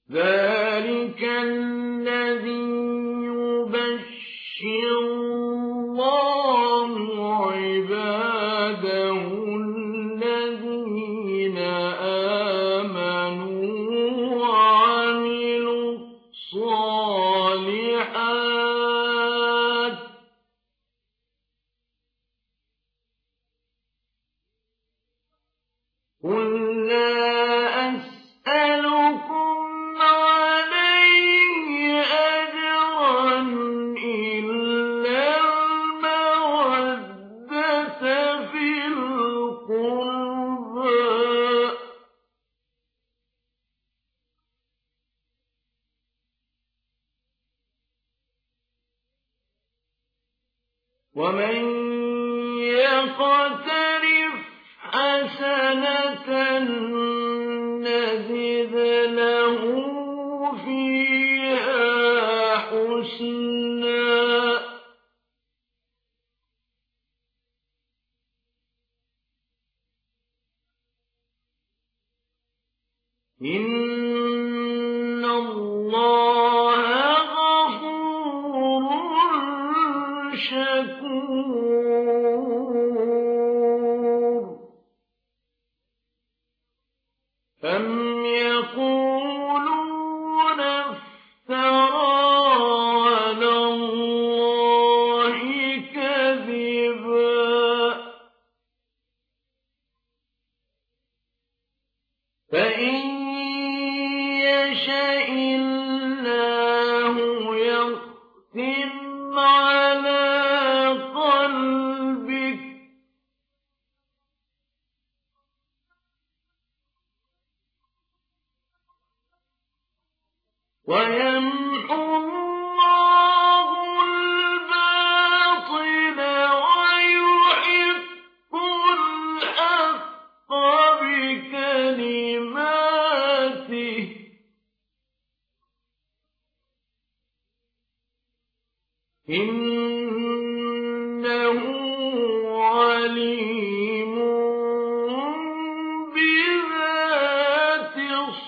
ذلك الذي يبشر الله عباده الذين آمنوا وعملوا الصالحات قل لا أسألكم عليه أجرا إلا المودة في القربى ومن يقترف حسنة نزد له فيها حسنا إن الله غفور شكور أم يقولون افترى على الله كذبا فإن يشاء الله يختم على قلبك ويمحو الله الباطل ويحق الحق بكلماته إنه عليم بذات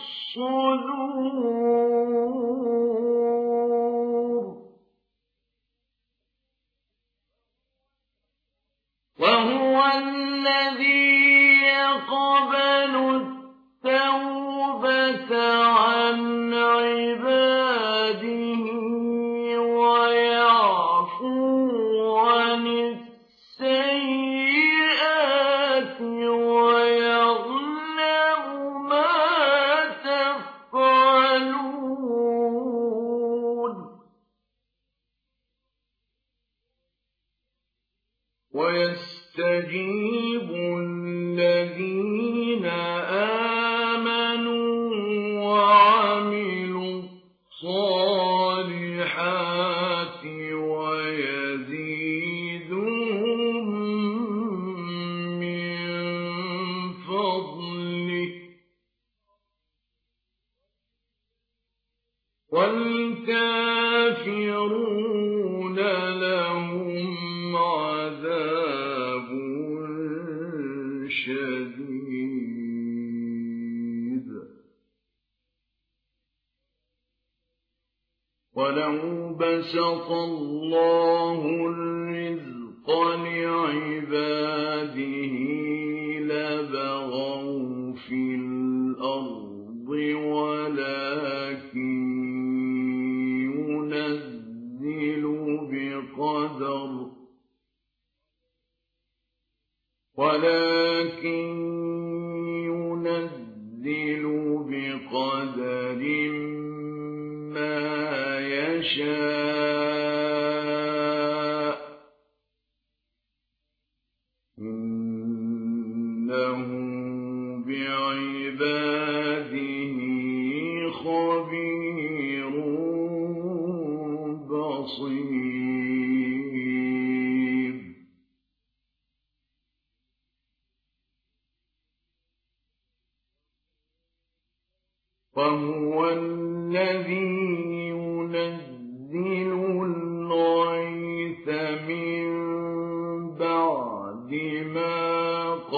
الصدور وهو الذي يقبل التوبة عن عباده ويعفو عن السيئات ويعلم ما تفعلون ويستجيب الذين آمنوا وعملوا الصالحات ويزيدهم من فضله والكافرون لهم عذاب شديد ولو بسط الله الرزق لعباده لبغوا في الأرض ولكن ينزل بقدر ما يشاء إنه بعباده خبير بصير وهو الذي ينزل الغيث من بعد ما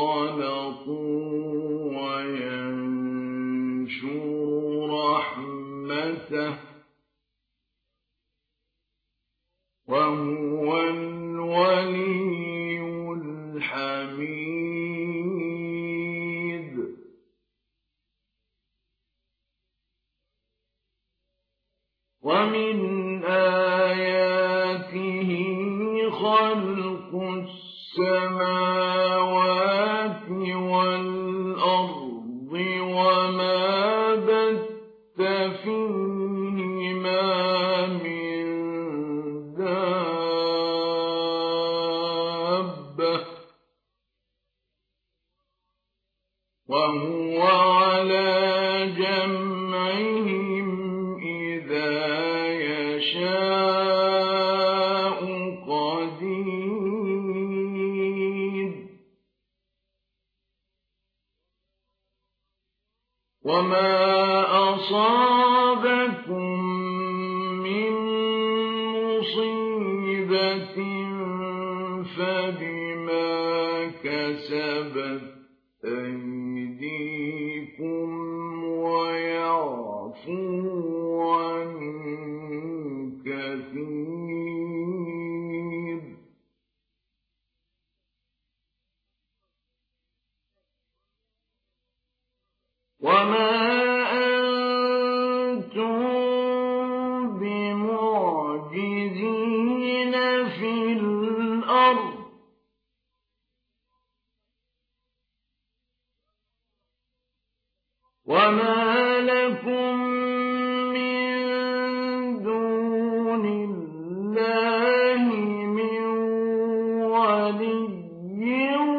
قنطوا وينشر رحمته وهو على جمعهم إذا يشاء قدير وما أصابكم من مصيبة فبما كسبت أيديكم ويعفو عن كثير وما أنتم بمعجزين في الأرض وما لكم من دون الله من ولي